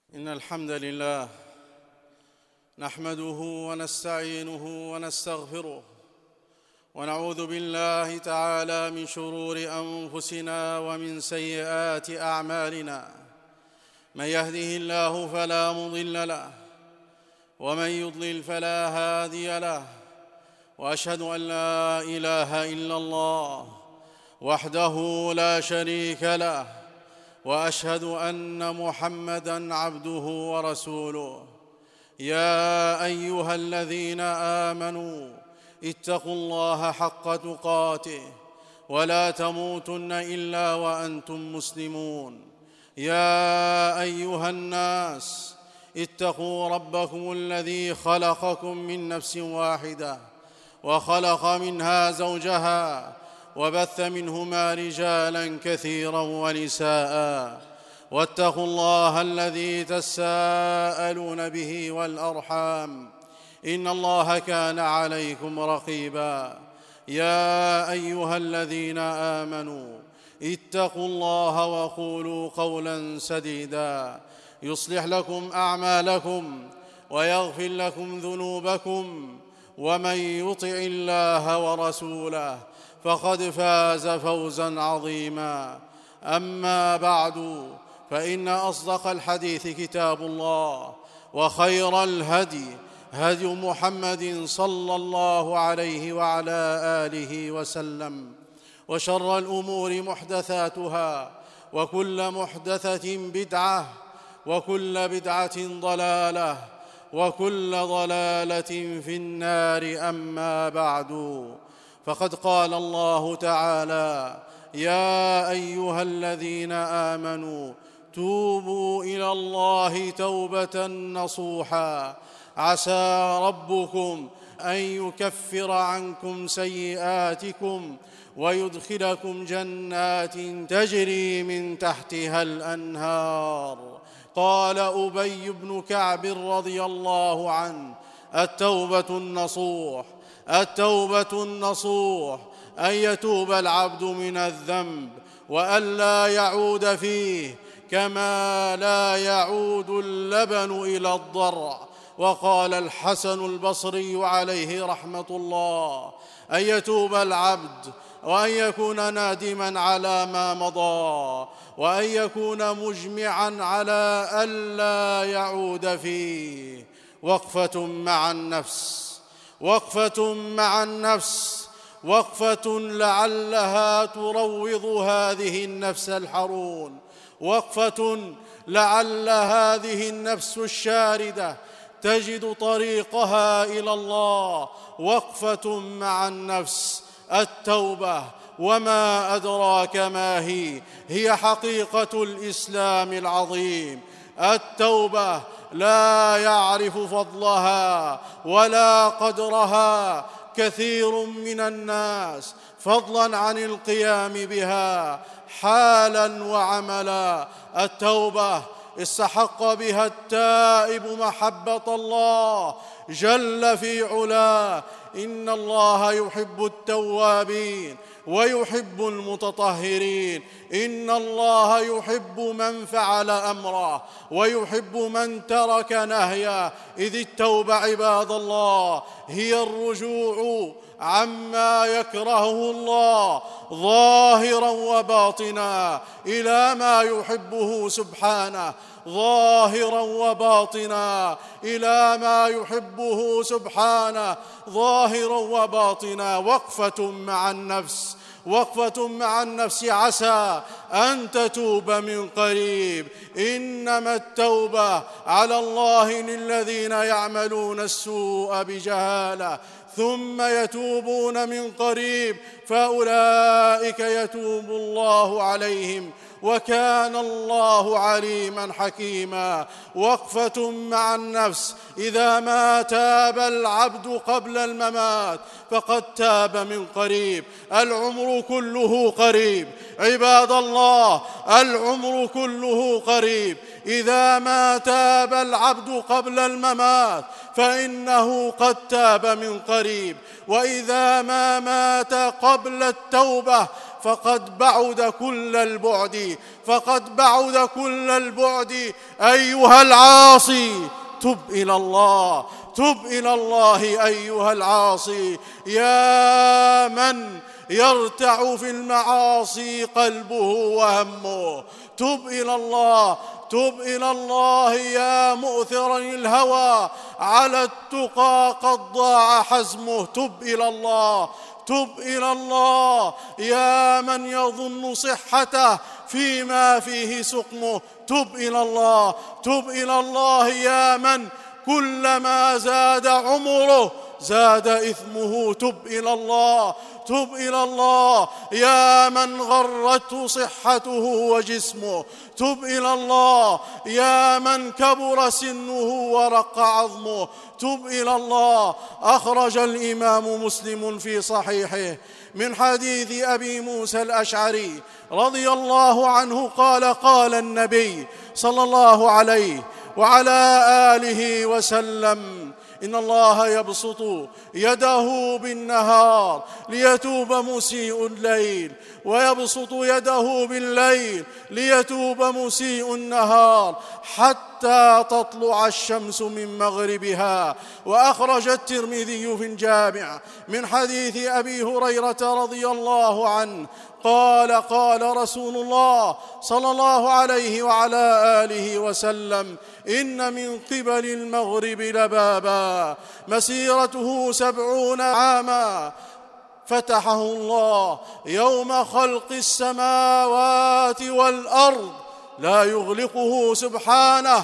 إن الحمد لله نحمده ونستعينه ونستغفره ونعوذ بالله تعالى من شرور أنفسنا ومن سيئات أعمالنا. من يهده الله فلا مضل له ومن يضلل فلا هادي له، وأشهد أن لا إله إلا الله وحده لا شريك له، وأشهد أن محمدًا عبده ورسوله. يا أيها الذين آمنوا اتقوا الله حق تقاته ولا تموتن إلا وأنتم مسلمون. يا أيها الناس اتقوا ربكم الذي خلقكم من نفس واحدة وخلق منها زوجها وبث منهما رجالاً كثيراً ونساء، واتقوا الله الذي تساءلون به والأرحام إن الله كان عليكم رقيباً. يا أيها الذين آمنوا اتقوا الله وقولوا قولاً سديداً يصلح لكم أعمالكم ويغفر لكم ذنوبكم، ومن يطع الله ورسوله فقد فاز فوزاً عظيماً. أما بعد، فإن أصدق الحديث كتاب الله، وخير الهدي هدي محمد صلى الله عليه وعلى آله وسلم، وشر الأمور محدثاتها، وكل محدثة بدعة، وكل بدعة ضلالة، وكل ضلالة في النار. أما بعد، فقد قال الله تعالى: يا أيها الذين آمنوا توبوا إلى الله توبة نصوحا عسى ربكم أن يكفر عنكم سيئاتكم ويدخلكم جنات تجري من تحتها الأنهار. قال أبي بن كعب رضي الله عنه: التوبة النصوح أن يتوب العبد من الذنب وأن لا يعود فيه، كما لا يعود اللبن إلى الضرع. وقال الحسن البصري عليه رحمة الله: أن يتوب العبد وأن يكون نادماً على ما مضى، وأن يكون مجمعاً على ألا يعود فيه. وقفة مع النفس، وقفة لعلها تروض هذه النفس الحرون، وقفة لعل هذه النفس الشاردة تجد طريقها إلى الله. وقفة مع النفس التوبة، وما أدراك ما هي حقيقة الإسلام العظيم. التوبة لا يعرف فضلها ولا قدرها كثير من الناس، فضلاً عن القيام بها حالاً وعملاً. التوبة استحق بها التائب محبة الله جل في علاه. إن الله يحب التوابين ويحب المتطهرين. إن الله يحب من فعل أمره ويحب من ترك نهيه. إذ التوبة عباد الله هي الرجوع عما يكرهه الله ظاهراً وباطناً إلى ما يحبه سبحانه، ظاهراً وباطناً إلى ما يحبه سبحانه، ظاهراً وباطناً. وقفة مع النفس عسى أن تتوب من قريب. إنما التوبة على الله للذين يعملون السوء بجهالة ثم يتوبون من قريب فأولئك يتوب الله عليهم، وكان الله عليماً حكيماً. وقفة مع النفس: إذا ما تاب العبد قبل الممات فقد تاب من قريب. العمر كله قريب عباد الله، العمر كله قريب. إذا ما تاب العبد قبل الممات فإنه قد تاب من قريب، وإذا ما مات قبل التوبة فقد بعد كل البعد، فقد بعد كل البعد. أيها العاصي تب إلى الله، تب إلى الله أيها العاصي. يا من يرتع في المعاصي قلبه وهمه، تب إلى الله، تب إلى الله. يا مؤثرا الهوى على التقى قد ضاع حزمه، تب إلى الله، تب إلى الله. يا من يظن صحته فيما فيه سقمه، تب إلى الله، تب إلى الله. يا من كلما زاد عمره زاد إثمه، تب إلى الله، تب إلى الله. يا من غرته صحته وجسمه، تب إلى الله. يا من كبر سنه ورق عظمه، تب إلى الله. أخرج الإمام مسلم في صحيحه من حديث أبي موسى الأشعري رضي الله عنه قال: قال النبي صلى الله عليه وعلى آله وسلم: إن الله يبسط يده بالنهار ليتوب مسيء الليل، ويبسط يده بالليل ليتوب مسيء النهار، حتى تطلع الشمس من مغربها. وأخرج الترمذي في الجامع من حديث أبي هريرة رضي الله عنه قال: قال رسول الله صلى الله عليه وعلى آله وسلم: إن من قبل المغرب لبابا مسيرته 70 عاما، فتحه الله يوم خلق السماوات والأرض، لا يغلقه سبحانه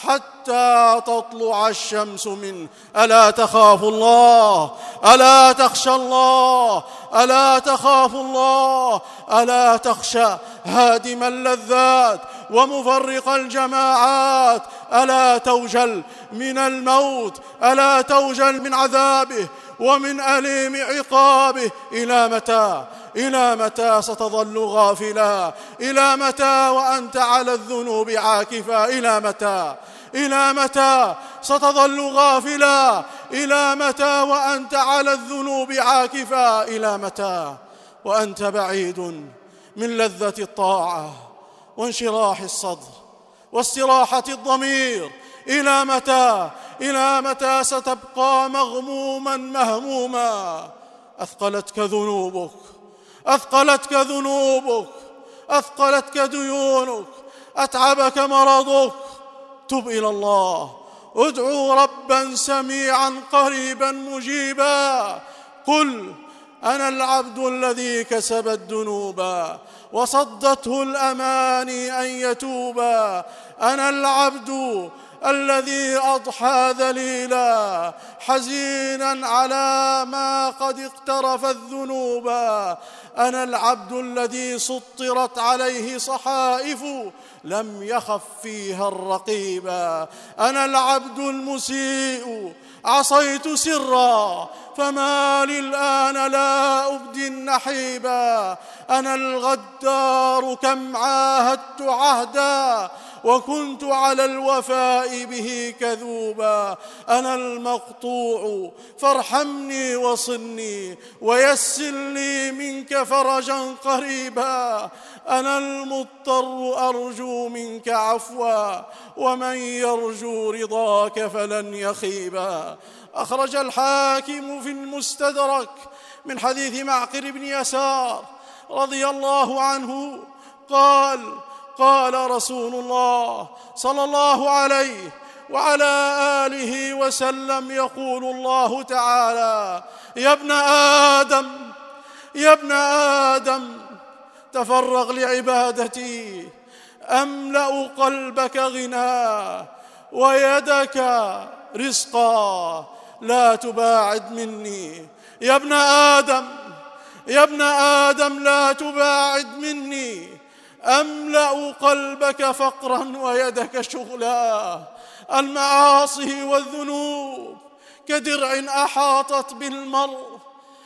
حتى تطلع الشمس منه. ألا تخاف الله؟ ألا تخشى الله؟ ألا تخاف الله؟ ألا تخشى هادم اللذات ومفرق الجماعات؟ ألا توجل من الموت؟ ألا توجل من عذابه ومن أليم عقابه؟ إلى متى؟ إلى متى ستظل غافلا؟ إلى متى وأنت على الذنوب عاكفا؟ إلى متى؟ إلى متى ستظل غافلا؟ إلى متى وأنت على الذنوب عاكفا؟ إلى متى وأنت بعيد من لذة الطاعة وانشراح الصدر واستراحة الضمير؟ إلى متى؟ إلى متى ستبقى مغموما مهموما؟ أثقلتك ذنوبك، أثقلتك ذنوبك، أثقلتك ديونك، أتعبك مرضك. تب إلى الله، ادعوا ربا سميعا قريبا مجيبا. قل: أنا العبد الذي كسب الذنوب وصدته الأماني أن يتوبا. أنا العبد الذي أضحى ذليلا حزينا على ما قد اقترف الذنوب. أنا العبد الذي سطرت عليه صحائف لم يخف فيها الرقيبا. أنا العبد المسيء عصيت سرا فما لي الآن لا أبدي النحيبا. أنا الغدار كم عاهدت عهدا وكنت على الوفاء به كذوبا. أنا المقطوع فارحمني وصلني ويسر لي منك فرجا قريبا. أنا المضطر أرجو منك عفوا ومن يرجو رضاك فلن يخيبا. أخرج الحاكم في المستدرك من حديث معقل بن يسار رضي الله عنه قال: قال رسول الله صلى الله عليه وعلى آله وسلم: يقول الله تعالى: يا ابن آدم، يا ابن آدم، تفرغ لعبادتي أملأ قلبك غنى ويدك رزقا، لا تباعد مني. يا ابن آدم، يا ابن آدم، لا تباعد مني. أملأ قلبك فقرا ويدك شغلا. المعاصي والذنوب كدرع أحاطت بالمرء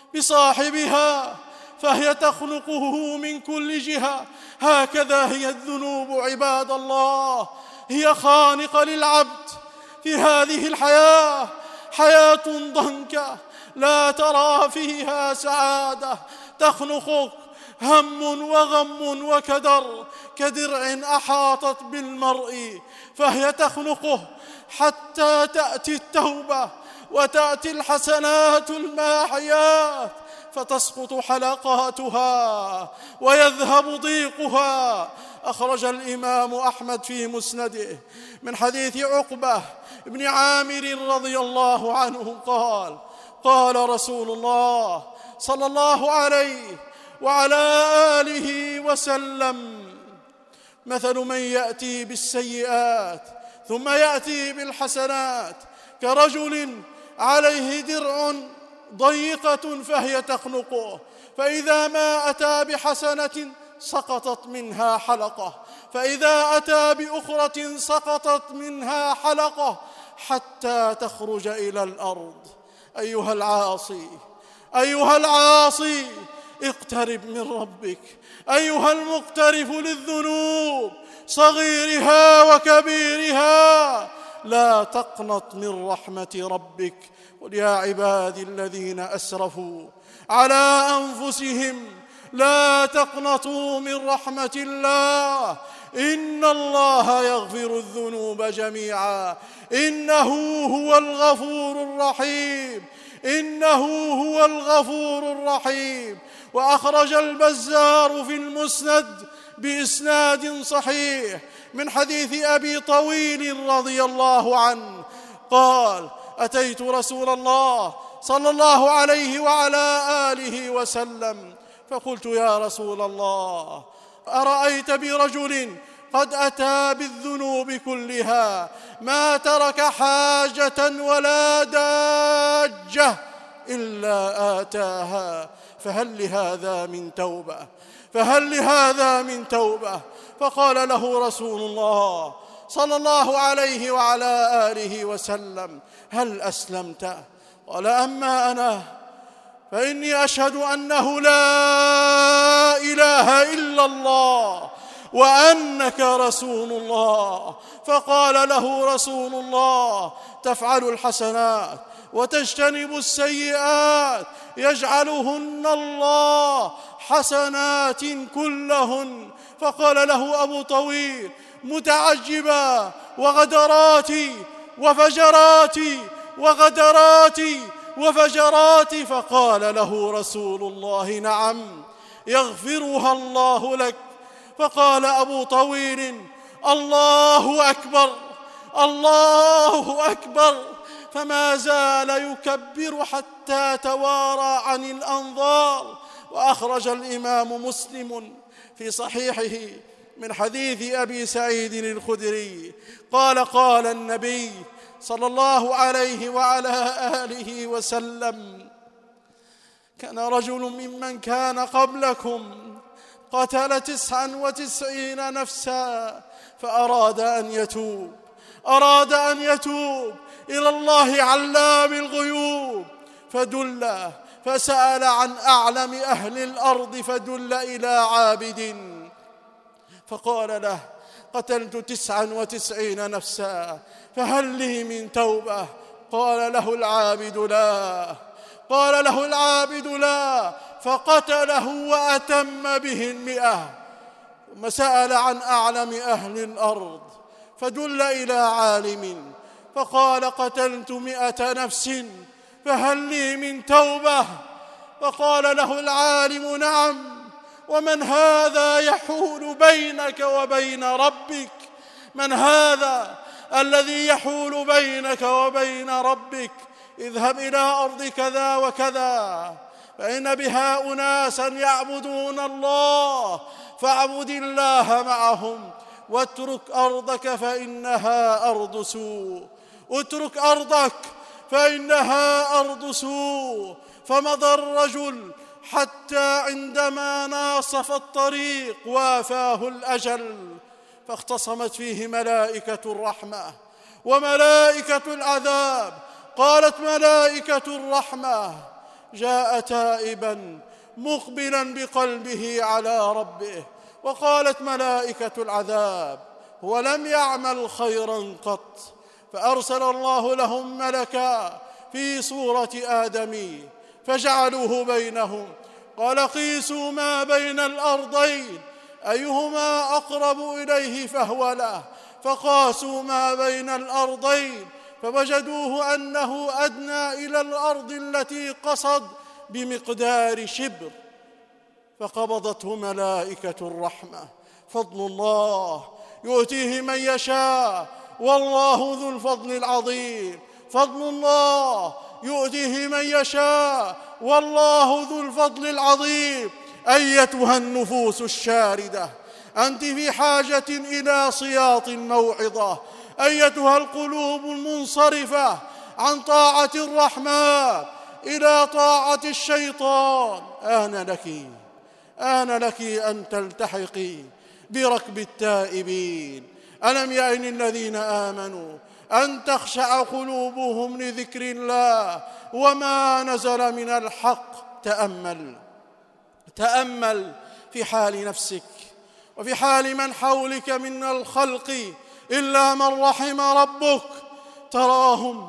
بصاحبها فهي تخنقه من كل جهة. هكذا هي الذنوب عباد الله، هي خانقة للعبد في هذه الحياة، حياة ضنكة لا ترى فيها سعادة، تخنقك هم وغم وكدر كدرع أحاطت بالمرء فهي تخنقه حتى تأتي التوبة وتأتي الحسنات الماحيات فتسقط حلقاتها ويذهب ضيقها. أخرج الإمام أحمد في مسنده من حديث عقبة بن عامر رضي الله عنه قال: قال رسول الله صلى الله عليه وعلى آله وسلم: مثل من يأتي بالسيئات ثم يأتي بالحسنات كرجل عليه درع ضيقة فهي تخنقه، فإذا ما أتى بحسنة سقطت منها حلقة، فإذا أتى بأخرى سقطت منها حلقة حتى تخرج إلى الأرض. أيها العاصي اقترب من ربك، أيها المقترف للذنوب صغيرها وكبيرها، لا تقنط من رحمة ربك. قل يا عبادي الذين أسرفوا على أنفسهم لا تقنطوا من رحمة الله، إن الله يغفر الذنوب جميعا إنه هو الغفور الرحيم. وأخرج البزار في المسند بإسناد صحيح من حديث أبي طويل رضي الله عنه قال: أتيت رسول الله صلى الله عليه وعلى آله وسلم فقلت: يا رسول الله، أرأيت برجل قد أتى بالذنوب كلها ما ترك حاجة ولا داجة إلا آتاها، فهل لهذا من توبة؟ فقال له رسول الله صلى الله عليه وعلى آله وسلم: هل أسلمت؟ قال: أما أنا فإني أشهد أنه لا إله إلا الله وأنك رسول الله. فقال له رسول الله: تفعل الحسنات وتجتنب السيئات يجعلهن الله حسنات كلهن. فقال له أبو طويل متعجبا: وغدراتي. فقال له رسول الله: نعم، يغفرها الله لك. فقال أبو طويل: الله أكبر. فما زال يكبر حتى توارى عن الأنظار. وأخرج الإمام مسلم في صحيحه من حديث أبي سعيد الخدري قال: قال النبي صلى الله عليه وعلى آله وسلم: كان رجل ممن كان قبلكم قتل 99 نفسا فأراد أن يتوب إلى الله علام الغيوب فسأل عن أعلم أهل الأرض فدل إلى عابد فقال له: قتلت 99 نفسا فهل لي من توبة؟ قال له العابد لا. فقتله وأتم به 100. ثم سأل عن أعلم أهل الأرض فدل إلى عالم فقال: قتلت 100 نفس فهل لي من توبة؟ فقال له العالم: نعم. ومن هذا يحول بينك وبين ربك؟ من هذا الذي يحول بينك وبين ربك؟ اذهب إلى أرض كذا وكذا فإن بها أناسا يعبدون الله فاعبد الله معهم واترك أرضك فإنها أرض سوء. فمضى الرجل حتى عندما ناصف الطريق وافاه الأجل فاختصمت فيه ملائكة الرحمة وملائكة العذاب. قالت ملائكة الرحمة: جاء تائبا مقبلا بقلبه على ربه. وقالت ملائكة العذاب: هو لم يعمل خيرا قط. فأرسل الله لهم ملكا في صورة آدمي فجعلوه بينهم قال قيسوا ما بين الأرضين أيهما أقرب إليه فهو له، فقاسوا ما بين الأرضين فوجدوه أنه أدنى إلى الأرض التي قصد بمقدار شبر، فقبضته ملائكة الرحمة. فضل الله يؤتيه من يشاء والله ذو الفضل العظيم. فضل الله يؤتيه من يشاء والله ذو الفضل العظيم. أيتها النفوس الشاردة، أنت في حاجة إلى صياط الموعظة. أيتها القلوب المنصرفة عن طاعة الرحمن إلى طاعة الشيطان، آن لك أن تلتحقي بركب التائبين. ألم يأن الذين آمنوا أن تخشع قلوبهم لذكر الله وما نزل من الحق. تأمل في حال نفسك وفي حال من حولك من الخلق إلا من رحم ربك، تراهم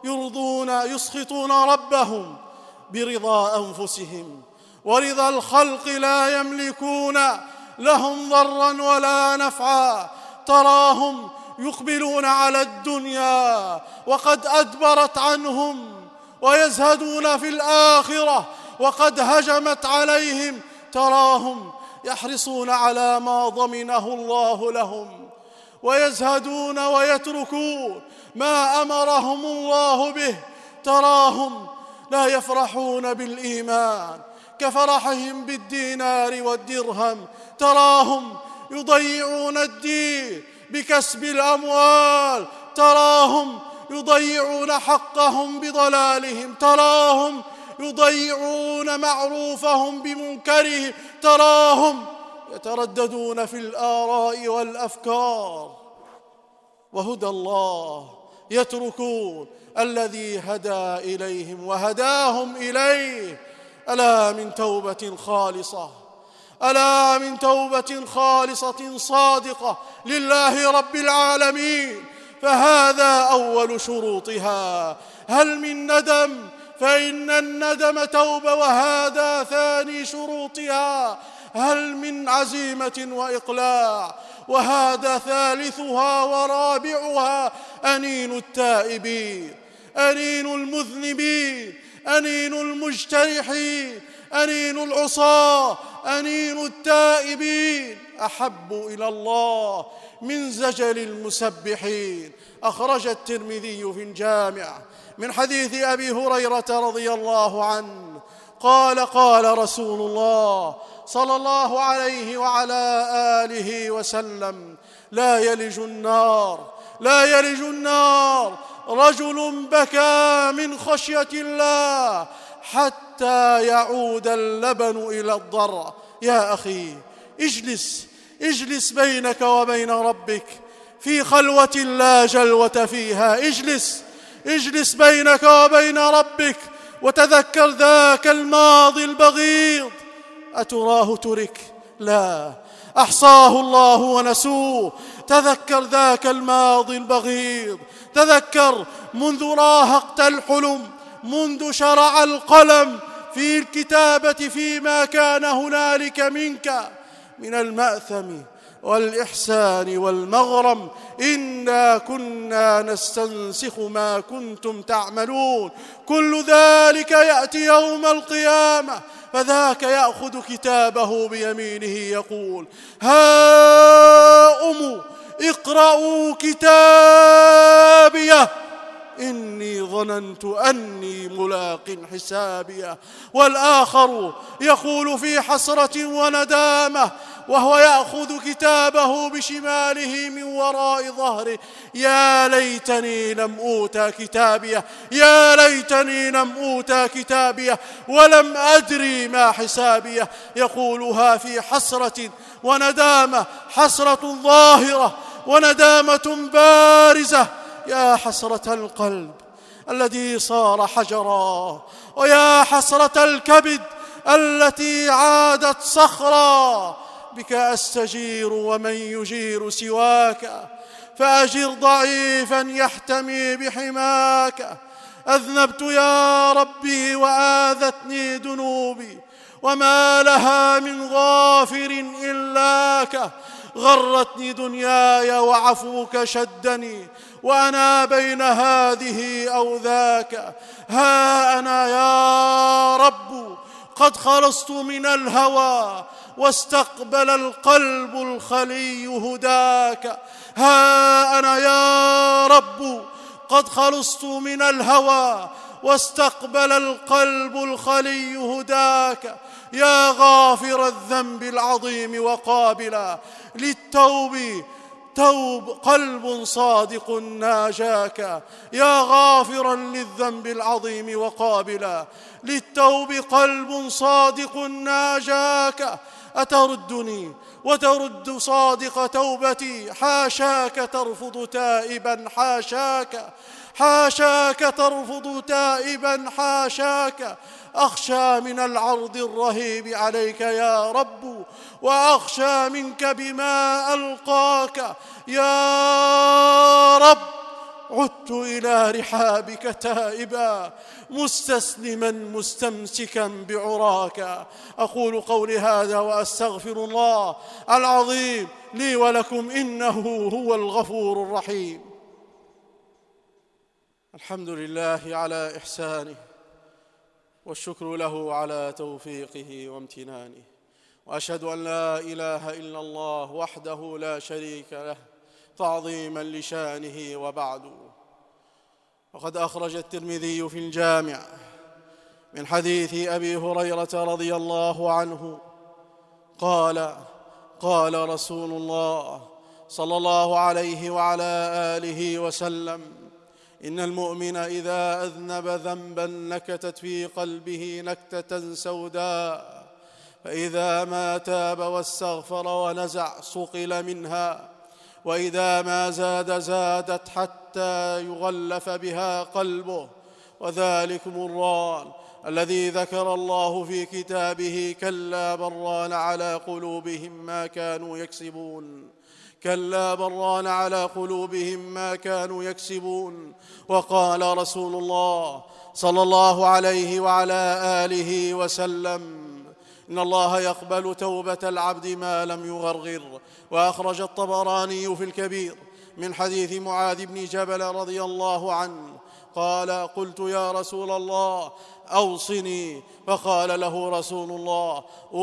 يسخطون ربهم برضا أنفسهم، ورضا الخلق لا يملكون لهم ضرا ولا نفعا. تراهم يقبلون على الدنيا وقد أدبرت عنهم، ويزهدون في الآخرة وقد هجمت عليهم. تراهم يحرصون على ما ضمنه الله لهم، ويزهدون ويتركون ما أمرهم الله به. تراهم لا يفرحون بالإيمان كفرحهم بالدينار والدرهم. تراهم يضيعون الدين بكسب الأموال. تراهم يضيعون حقهم بضلالهم. تراهم يضيعون معروفهم بمنكره. تراهم يترددون في الآراء والأفكار، وهدى الله يتركون الذي هدى إليهم وهداهم إليه. ألا من توبة خالصة، ألا من توبة خالصة صادقة لله رب العالمين، فهذا أول شروطها. هل من ندم؟ فإن الندم توبة، وهذا ثاني شروطها. هل من عزيمة وإقلاع؟ وهذا ثالثها ورابعها. أنين التائبين، أنين المذنبين، أنين المجترحين، أنين العصاة، أنين التائبين أحب إلى الله من زجل المسبحين. أخرج الترمذي في الجامع من حديث أبي هريرة رضي الله عنه قال: قال رسول الله صلى الله عليه وعلى آله وسلم: لا يلج النار رجل بكى من خشية الله حتى يعود اللبن إلى الضرع. يا أخي، اجلس بينك وبين ربك في خلوة لا جلوة فيها. اجلس بينك وبين ربك وتذكر ذاك الماضي البغيض. أتراه ترك؟ لا، أحصاه الله ونسوه. تذكر ذاك الماضي البغيض، تذكر منذ راهقت الحلم، منذ شرع القلم في الكتابة فيما كان هنالك منك من المأثم والإحسان والمغرم. إنا كنا نستنسخ ما كنتم تعملون. كل ذلك يأتي يوم القيامة، فذاك يأخذ كتابه بيمينه يقول: هاؤم اقرءوا كتابيه إني ظننت أني ملاق حسابيه. والآخر يقول في حسرة وندامة وهو يأخذ كتابه بشماله من وراء ظهره: يا ليتني لم أوتى كتابيه، يا ليتني لم أوتى كتابيه ولم أدري ما حسابيه. يقولها في حسرة وندامة، حسرة ظاهرة وندامة بارزة. يا حسرة القلب الذي صار حجرا، ويا حسرة الكبد التي عادت صخرا. بك أستجير ومن يجير سواك، فأجر ضعيفا يحتمي بحماك. أذنبت يا ربي وآذتني ذنوبي، وما لها من غافر إلاك. غرتني دنياي وعفوك شدني، وأنا بين هذه أو ذاك. ها أنا يا رب قد خلصت من الهوى، واستقبل القلب الخلي هداك. ها أنا يا رب قد خلصت من الهوى، واستقبل القلب الخلي هداك. يا غافر الذنب العظيم وقابلا للتوب توب قلب صادق ناجاك. يا غافرا للذنب العظيم وقابلا للتوب قلب صادق ناجاك. أتردني وترد صادق توبتي؟ حاشاك ترفض تائبا، حاشاك حاشاك ترفض تائبا، حاشاك. أخشى من العرض الرهيب عليك يا رب، وأخشى منك بما ألقاك يا رب. عدت إلى رحابك تائبا مستسلما مستمسكا بعراك. أقول قولي هذا وأستغفر الله العظيم لي ولكم، إنه هو الغفور الرحيم. الحمد لله على إحسانه، والشكر له على توفيقه وامتنانه، وأشهد أن لا إله إلا الله وحده لا شريك له تعظيما لشانه. وبعد، وقد أخرج الترمذي في الجامع من حديث أبي هريرة رضي الله عنه قال: قال رسول الله صلى الله عليه وعلى آله وسلم: إن المؤمن إذا أذنب ذنبا نكتت في قلبه نكتة سوداء، فإذا ما تاب واستغفر ونزع صقل منها، وإذا ما زادت حتى يغلف بها قلبه. وذلكم الران الذي ذكر الله في كتابه: كلا بران على قلوبهم ما كانوا يكسبون. كلا بران على قلوبهم ما كانوا يكسبون. وقال رسول الله صلى الله عليه وعلى آله وسلم: إن الله يقبل توبة العبد ما لم يغرغر. وأخرج الطبراني في الكبير من حديث معاذ بن جبل رضي الله عنه قال: قلت يا رسول الله أوصني. فقال له رسول الله: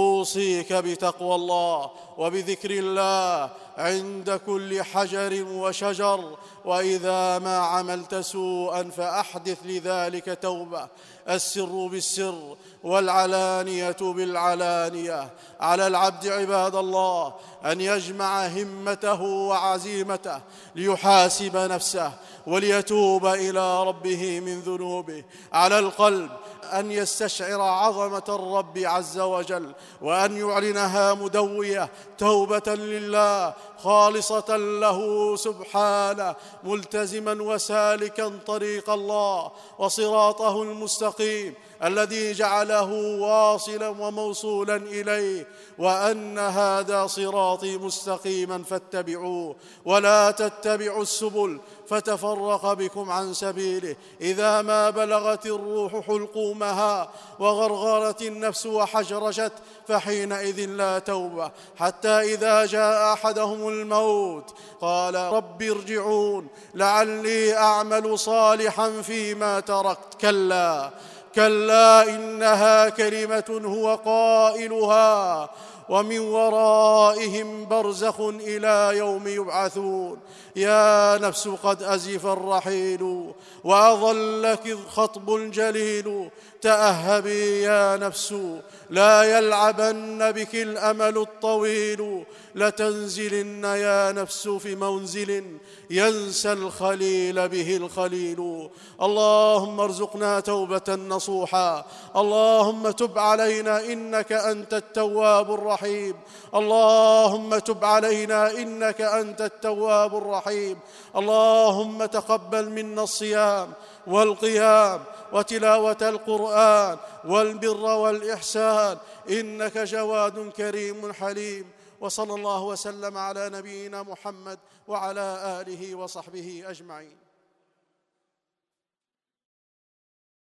أوصيك بتقوى الله وبذكر الله عند كل حجر وشجر، وإذا ما عملت سوءا فأحدث لذلك توبة. السر بالسر والعلانية بالعلانية. على العبد عباد الله أن يجمع همته وعزيمته ليحاسب نفسه وليتوب إلى ربه من ذنوبه. على القلب أن يستشعر عظمة الرب عز وجل، وأن يعلنها مدوية توبة لله خالصة له سبحانه، ملتزما وسالكا طريق الله وصراطه المستقيم الذي جعله واصلا وموصولا إليه. وأن هذا صراطي مستقيما فاتبعوه، ولا تتبعوا السبل فتفرق بكم عن سبيله. إذا ما بلغت الروح حلقومها وغرغرت النفس وحجرجت فحينئذ لا توبة، حتى إذا جاء أحدهم الموت قال: رب ارجعون لعلي أعمل صالحا فيما تركت. كلا كلا إنها كلمة هو قائلها ومن ورائهم برزخ إلى يوم يبعثون. يا نفس قد أزف الرحيل وأظلك الخطب الجليل. تأهبي يا نفس لا يلعبن بك الأمل الطويل. لتنزلن يا نفس في منزل ينسى الخليل به الخليل. اللهم ارزقنا توبة نصوحا. اللهم تب علينا إنك أنت التواب الرحيم. اللهم تب علينا إنك أنت التواب الرحيم. اللهم تقبل منا الصيام والقيام وتلاوة القرآن والبر والإحسان، إنك جواد كريم حليم. وصلى الله وسلم على نبينا محمد وعلى آله وصحبه أجمعين.